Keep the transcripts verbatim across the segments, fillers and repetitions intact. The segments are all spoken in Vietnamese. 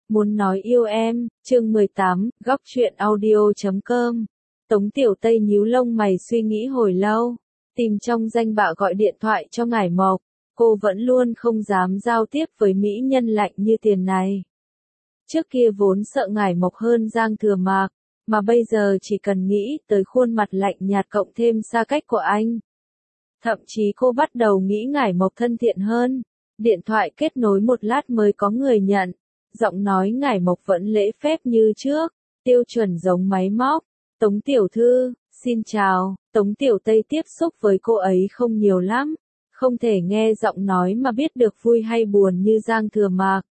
Muốn nói yêu em, chương mười tám, góc truyện audio chấm com. Tống Tiểu Tây nhíu lông mày suy nghĩ hồi lâu, tìm trong danh bạ gọi điện thoại cho Ngải Mộc, cô vẫn luôn không dám giao tiếp với mỹ nhân lạnh như tiền này. Trước kia vốn sợ Ngải Mộc hơn Giang Thừa Mạc, mà bây giờ chỉ cần nghĩ tới khuôn mặt lạnh nhạt cộng thêm xa cách của anh. Thậm chí cô bắt đầu nghĩ Ngải Mộc thân thiện hơn. Điện thoại kết nối một lát mới có người nhận. Giọng nói Ngải Mộc vẫn lễ phép như trước, tiêu chuẩn giống máy móc. Tống tiểu thư, xin chào. Tống Tiểu Tây tiếp xúc với cô ấy không nhiều lắm, không thể nghe giọng nói mà biết được vui hay buồn như Giang Thừa Mạc.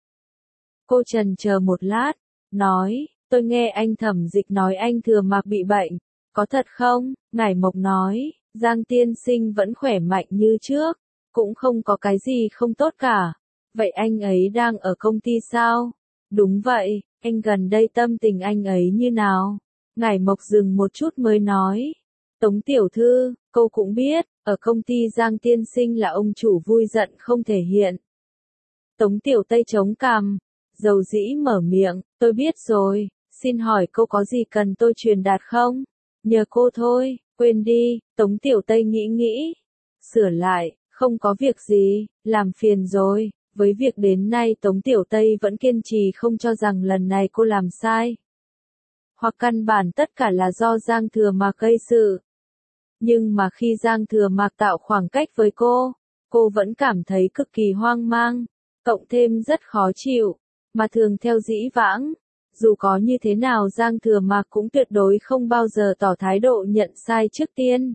Cô chần chờ một lát, nói, tôi nghe anh Thẩm Dịch nói anh Thừa Mạc bị bệnh, có thật không? Ngải Mộc nói, Giang tiên sinh vẫn khỏe mạnh như trước, cũng không có cái gì không tốt cả. Vậy anh ấy đang ở công ty sao? Đúng vậy, anh gần đây tâm tình anh ấy như nào? Ngải Mộc dừng một chút mới nói. Tống tiểu thư, cô cũng biết, ở công ty Giang tiên sinh là ông chủ vui giận không thể hiện. Tống Tiểu Tây chống cằm, dầu dĩ mở miệng, tôi biết rồi, xin hỏi cô có gì cần tôi truyền đạt không? Nhờ cô thôi, quên đi. Tống Tiểu Tây nghĩ nghĩ, sửa lại, không có việc gì, làm phiền rồi. Với việc đến nay Tống Tiểu Tây vẫn kiên trì không cho rằng lần này cô làm sai. Hoặc căn bản tất cả là do Giang Thừa Mạc gây sự. Nhưng mà khi Giang Thừa Mạc tạo khoảng cách với cô, cô vẫn cảm thấy cực kỳ hoang mang, cộng thêm rất khó chịu, mà thường theo dĩ vãng. Dù có như thế nào Giang Thừa Mạc cũng tuyệt đối không bao giờ tỏ thái độ nhận sai trước tiên.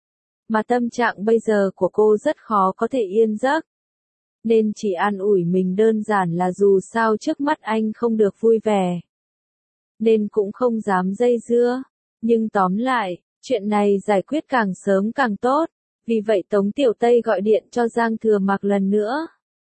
Mà tâm trạng bây giờ của cô rất khó có thể yên giấc. Nên chỉ an ủi mình đơn giản là dù sao trước mắt anh không được vui vẻ. Nên cũng không dám dây dưa. Nhưng tóm lại, chuyện này giải quyết càng sớm càng tốt. Vì vậy Tống Tiểu Tây gọi điện cho Giang Thừa Mạc lần nữa.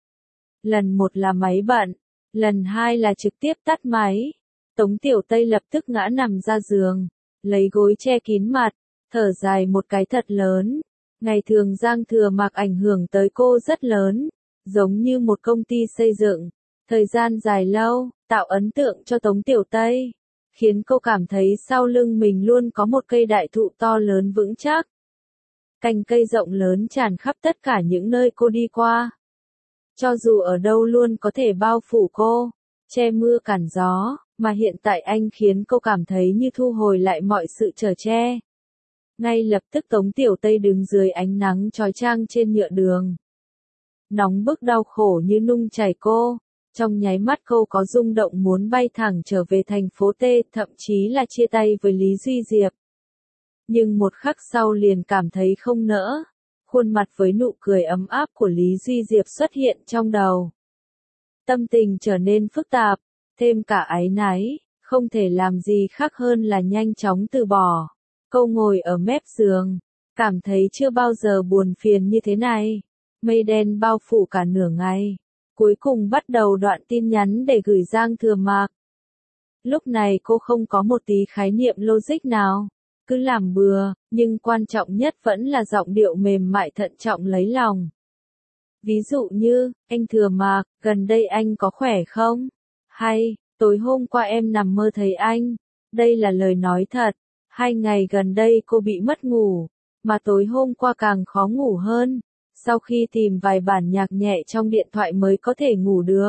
Lần một là máy bận, lần hai là trực tiếp tắt máy. Tống Tiểu Tây lập tức ngã nằm ra giường, lấy gối che kín mặt, thở dài một cái thật lớn. Ngày thường Giang Thừa Mạc ảnh hưởng tới cô rất lớn, giống như một công ty xây dựng, thời gian dài lâu, tạo ấn tượng cho Tống Tiểu Tây, khiến cô cảm thấy sau lưng mình luôn có một cây đại thụ to lớn vững chắc. Cành cây rộng lớn tràn khắp tất cả những nơi cô đi qua. Cho dù ở đâu luôn có thể bao phủ cô, che mưa cản gió, mà hiện tại anh khiến cô cảm thấy như thu hồi lại mọi sự chở che. Ngay lập tức Tống Tiểu Tây đứng dưới ánh nắng chói chang trên nhựa đường. Nóng bức đau khổ như nung chảy cô, trong nháy mắt cô có rung động muốn bay thẳng trở về thành phố T, thậm chí là chia tay với Lý Duy Diệp. Nhưng một khắc sau liền cảm thấy không nỡ, khuôn mặt với nụ cười ấm áp của Lý Duy Diệp xuất hiện trong đầu. Tâm tình trở nên phức tạp, thêm cả áy náy, không thể làm gì khác hơn là nhanh chóng từ bỏ. Cô ngồi ở mép giường, cảm thấy chưa bao giờ buồn phiền như thế này. Mây đen bao phủ cả nửa ngày, cuối cùng bắt đầu đoạn tin nhắn để gửi Giang Thừa Mạc. Lúc này cô không có một tí khái niệm logic nào, cứ làm bừa, nhưng quan trọng nhất vẫn là giọng điệu mềm mại thận trọng lấy lòng. Ví dụ như, anh Thừa Mạc, gần đây anh có khỏe không? Hay, tối hôm qua em nằm mơ thấy anh. Đây là lời nói thật. Hai ngày gần đây cô bị mất ngủ, mà tối hôm qua càng khó ngủ hơn. Sau khi tìm vài bản nhạc nhẹ trong điện thoại mới có thể ngủ được.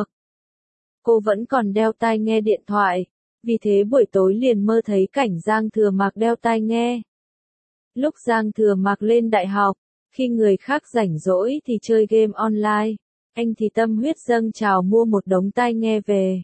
Cô vẫn còn đeo tai nghe điện thoại, vì thế buổi tối liền mơ thấy cảnh Giang Thừa Mạc đeo tai nghe. Lúc Giang Thừa Mạc lên đại học, khi người khác rảnh rỗi thì chơi game online, anh thì tâm huyết dâng trào mua một đống tai nghe về.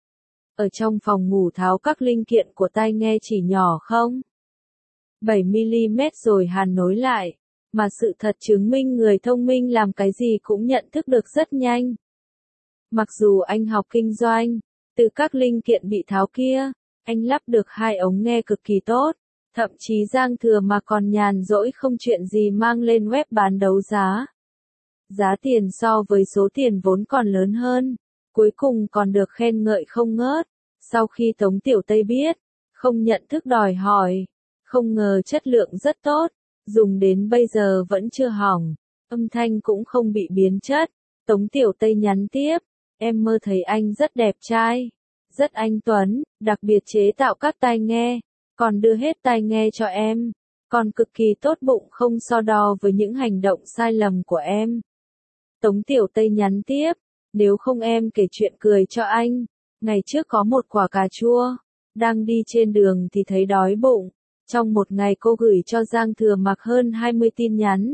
Ở trong phòng ngủ tháo các linh kiện của tai nghe chỉ nhỏ không bảy mi-li-mét rồi hàn nối lại. Mà sự thật chứng minh người thông minh làm cái gì cũng nhận thức được rất nhanh. Mặc dù anh học kinh doanh, từ các linh kiện bị tháo kia, anh lắp được hai ống nghe cực kỳ tốt. Thậm chí Giang Thừa mà còn nhàn rỗi không chuyện gì mang lên web bán đấu giá. Giá tiền so với số tiền vốn còn lớn hơn. Cuối cùng còn được khen ngợi không ngớt. Sau khi Tống Tiểu Tây biết, không nhận thức đòi hỏi, không ngờ chất lượng rất tốt. Dùng đến bây giờ vẫn chưa hỏng, âm thanh cũng không bị biến chất. Tống Tiểu Tây nhắn tiếp, em mơ thấy anh rất đẹp trai. rất anh tuấn, đặc biệt chế tạo các tai nghe, còn đưa hết tai nghe cho em, còn cực kỳ tốt bụng không so đo với những hành động sai lầm của em. Tống Tiểu Tây nhắn tiếp, nếu không em kể chuyện cười cho anh, ngày trước có một quả cà chua, đang đi trên đường thì thấy đói bụng, trong một ngày cô gửi cho Giang Thừa Mặc hơn hai mươi tin nhắn.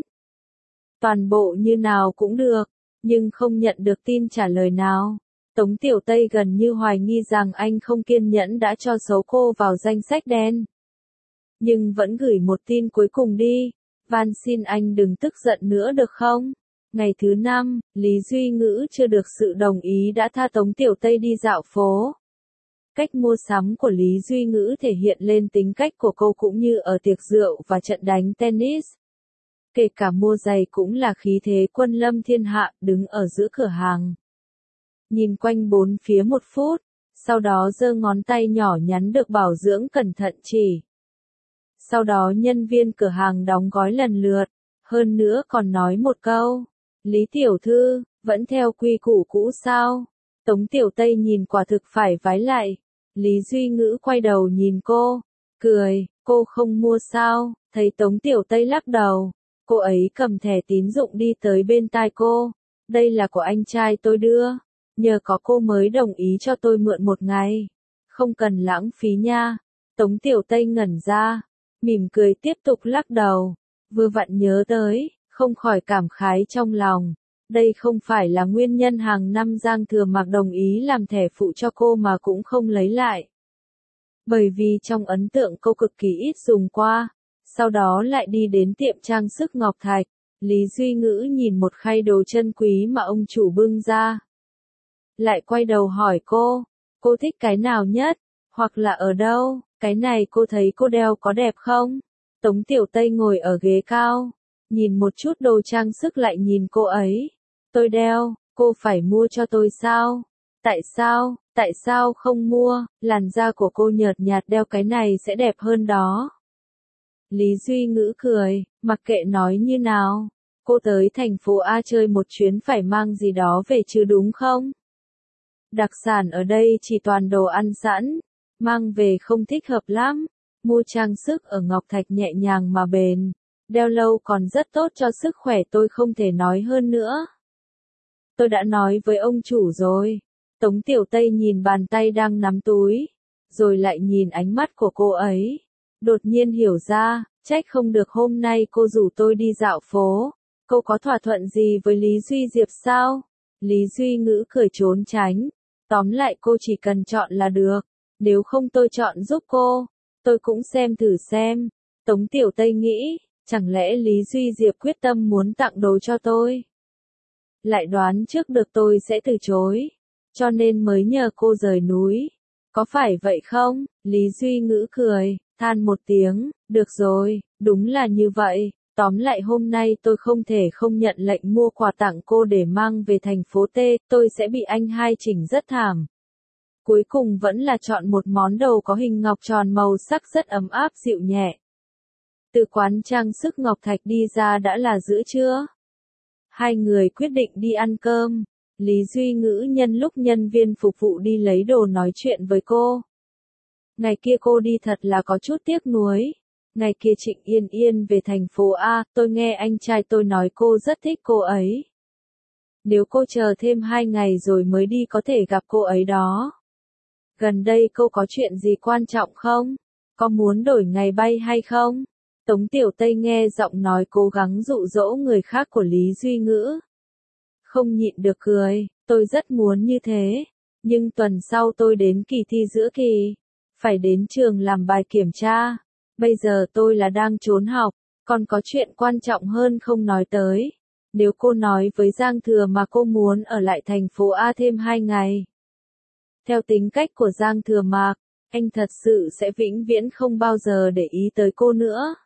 Toàn bộ như nào cũng được, nhưng không nhận được tin trả lời nào. Tống Tiểu Tây gần như hoài nghi rằng anh không kiên nhẫn đã cho xấu cô vào danh sách đen. Nhưng vẫn gửi một tin cuối cùng đi, van xin anh đừng tức giận nữa được không? Ngày thứ năm, Lý Duy Ngữ chưa được sự đồng ý đã tha Tống Tiểu Tây đi dạo phố. Cách mua sắm của Lý Duy Ngữ thể hiện lên tính cách của cô cũng như ở tiệc rượu và trận đánh tennis. Kể cả mua giày cũng là khí thế quân lâm thiên hạ, đứng ở giữa cửa hàng. Nhìn quanh bốn phía một phút, sau đó giơ ngón tay nhỏ nhắn được bảo dưỡng cẩn thận chỉ. Sau đó nhân viên cửa hàng đóng gói lần lượt, hơn nữa còn nói một câu, Lý tiểu thư, vẫn theo quy củ cũ sao? Tống Tiểu Tây nhìn quả thực phải vái lại. Lý Duy Ngữ quay đầu nhìn cô, cười, cô không mua sao? Thấy Tống Tiểu Tây lắc đầu, cô ấy cầm thẻ tín dụng đi tới bên tai cô, đây là của anh trai tôi đưa, nhờ có cô mới đồng ý cho tôi mượn một ngày, không cần lãng phí nha. Tống Tiểu Tây ngẩn ra, mỉm cười tiếp tục lắc đầu, vừa vặn nhớ tới, không khỏi cảm khái trong lòng. Đây không phải là nguyên nhân hàng năm Giang Thừa Mặc đồng ý làm thẻ phụ cho cô mà cũng không lấy lại. Bởi vì trong ấn tượng cô cực kỳ ít dùng qua, sau đó lại đi đến tiệm trang sức Ngọc Thạch, Lý Duy Ngữ nhìn một khay đồ chân quý mà ông chủ bưng ra. Lại quay đầu hỏi cô, cô thích cái nào nhất, hoặc là ở đâu, cái này cô thấy cô đeo có đẹp không? Tống Tiểu Tây ngồi ở ghế cao, nhìn một chút đồ trang sức lại nhìn cô ấy. Tôi đeo, cô phải mua cho tôi sao? Tại sao, tại sao không mua, làn da của cô nhợt nhạt đeo cái này sẽ đẹp hơn đó. Lý Duy Ngữ cười, mặc kệ nói như nào, cô tới thành phố A chơi một chuyến phải mang gì đó về chứ đúng không? Đặc sản ở đây chỉ toàn đồ ăn sẵn, mang về không thích hợp lắm, mua trang sức ở Ngọc Thạch nhẹ nhàng mà bền, đeo lâu còn rất tốt cho sức khỏe tôi không thể nói hơn nữa. Tôi đã nói với ông chủ rồi. Tống Tiểu Tây nhìn bàn tay đang nắm túi, rồi lại nhìn ánh mắt của cô ấy. Đột nhiên hiểu ra, trách không được hôm nay cô rủ tôi đi dạo phố. Cô có thỏa thuận gì với Lý Duy Diệp sao? Lý Duy Ngữ cười trốn tránh. Tóm lại cô chỉ cần chọn là được. Nếu không tôi chọn giúp cô. Tôi cũng xem thử xem. Tống Tiểu Tây nghĩ, chẳng lẽ Lý Duy Diệp quyết tâm muốn tặng đồ cho tôi? Lại đoán trước được tôi sẽ từ chối, cho nên mới nhờ cô rời núi. Có phải vậy không? Lý Duy Ngữ cười, than một tiếng, được rồi, đúng là như vậy. Tóm lại hôm nay tôi không thể không nhận lệnh mua quà tặng cô để mang về thành phố T, tôi sẽ bị anh hai chỉnh rất thảm. Cuối cùng vẫn là chọn một món đồ có hình ngọc tròn màu sắc rất ấm áp dịu nhẹ. Từ quán trang sức Ngọc Thạch đi ra đã là giữa trưa. Hai người quyết định đi ăn cơm. Lý Duy Ngữ nhân lúc nhân viên phục vụ đi lấy đồ nói chuyện với cô. Ngày kia cô đi thật là có chút tiếc nuối. Ngày kia Trịnh Yên Yên về thành phố A, tôi nghe anh trai tôi nói cô rất thích cô ấy. Nếu cô chờ thêm hai ngày rồi mới đi có thể gặp cô ấy đó. Gần đây cô có chuyện gì quan trọng không? Có muốn đổi ngày bay hay không? Tống Tiểu Tây nghe giọng nói cố gắng dụ dỗ người khác của Lý Duy Ngữ. Không nhịn được cười, tôi rất muốn như thế. Nhưng tuần sau tôi đến kỳ thi giữa kỳ. Phải đến trường làm bài kiểm tra. Bây giờ tôi là đang trốn học, còn có chuyện quan trọng hơn không nói tới. Nếu cô nói với Giang Thừa mà cô muốn ở lại thành phố A thêm hai ngày. Theo tính cách của Giang Thừa Mạc, anh thật sự sẽ vĩnh viễn không bao giờ để ý tới cô nữa.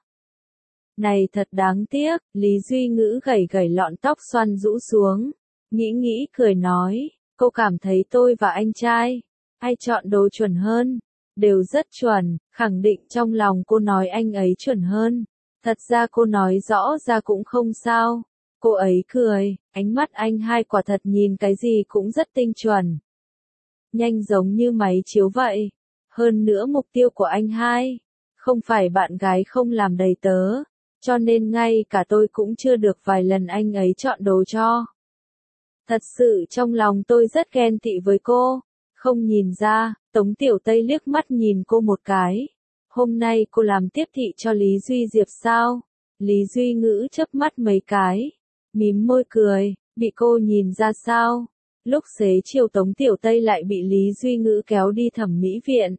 Này thật đáng tiếc, Lý Duy Ngữ gẩy gẩy lọn tóc xoăn rũ xuống. Nghĩ nghĩ cười nói, cô cảm thấy tôi và anh trai, ai chọn đồ chuẩn hơn? Đều rất chuẩn, khẳng định trong lòng cô nói anh ấy chuẩn hơn. Thật ra cô nói rõ ra cũng không sao. Cô ấy cười, ánh mắt anh hai quả thật nhìn cái gì cũng rất tinh chuẩn. nhanh giống như máy chiếu vậy. Hơn nữa mục tiêu của anh hai, không phải bạn gái không làm đầy tớ, cho nên ngay cả tôi cũng chưa được vài lần anh ấy chọn đồ cho. Thật sự trong lòng tôi rất ghen tị với cô, không nhìn ra, Tống Tiểu Tây liếc mắt nhìn cô một cái. Hôm nay cô làm tiếp thị cho Lý Duy Diệp sao? Lý Duy Ngữ chớp mắt mấy cái, mím môi cười, bị cô nhìn ra sao? Lúc xế chiều Tống Tiểu Tây lại bị Lý Duy Ngữ kéo đi thẩm mỹ viện.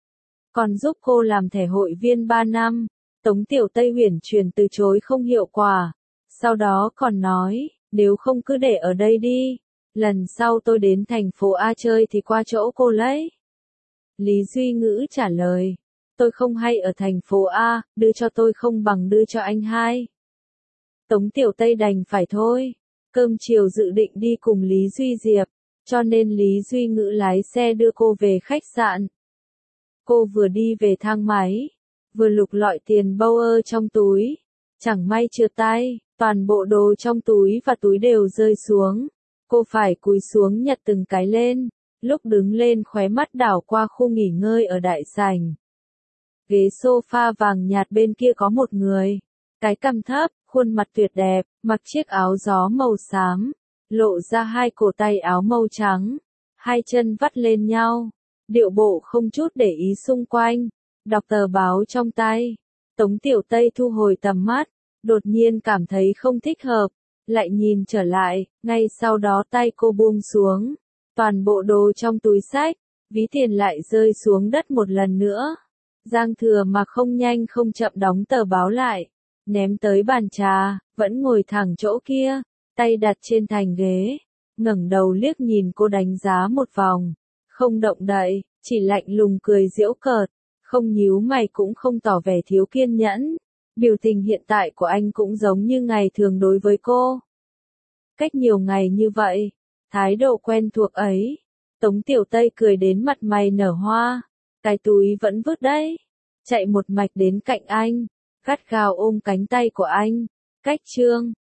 Còn giúp cô làm thẻ hội viên ba năm, Tống Tiểu Tây uyển chuyển từ chối không hiệu quả. Sau đó còn nói, nếu không cứ để ở đây đi, lần sau tôi đến thành phố A chơi thì qua chỗ cô lấy. Lý Duy Ngữ trả lời, tôi không hay ở thành phố A, đưa cho tôi không bằng đưa cho anh hai. Tống Tiểu Tây đành phải thôi, cơm chiều dự định đi cùng Lý Duy Diệp, cho nên Lý Duy Ngữ lái xe đưa cô về khách sạn. Cô vừa đi về thang máy, vừa lục lọi tiền bâu ơ trong túi, chẳng may trượt tay, toàn bộ đồ trong túi và túi đều rơi xuống. Cô phải cúi xuống nhặt từng cái lên, lúc đứng lên khóe mắt đảo qua khu nghỉ ngơi ở đại sảnh. Ghế sofa vàng nhạt bên kia có một người, cái cằm thấp, khuôn mặt tuyệt đẹp, mặc chiếc áo gió màu xám, lộ ra hai cổ tay áo màu trắng, hai chân vắt lên nhau, điệu bộ không chút để ý xung quanh, đọc tờ báo trong tay. Tống Tiểu Tây thu hồi tầm mắt, đột nhiên cảm thấy không thích hợp, lại nhìn trở lại, ngay sau đó tay cô buông xuống, toàn bộ đồ trong túi xách, ví tiền lại rơi xuống đất một lần nữa. Giang Thừa mà không nhanh không chậm đóng tờ báo lại, ném tới bàn trà, vẫn ngồi thẳng chỗ kia, tay đặt trên thành ghế, ngẩng đầu liếc nhìn cô đánh giá một vòng, không động đậy, chỉ lạnh lùng cười giễu cợt, không nhíu mày cũng không tỏ vẻ thiếu kiên nhẫn. Biểu tình hiện tại của anh cũng giống như ngày thường đối với cô. Cách nhiều ngày như vậy, thái độ quen thuộc ấy, Tống Tiểu Tây cười đến mặt mày nở hoa, cái túi vẫn vứt đấy, chạy một mạch đến cạnh anh, gắt gao ôm cánh tay của anh, cách chương.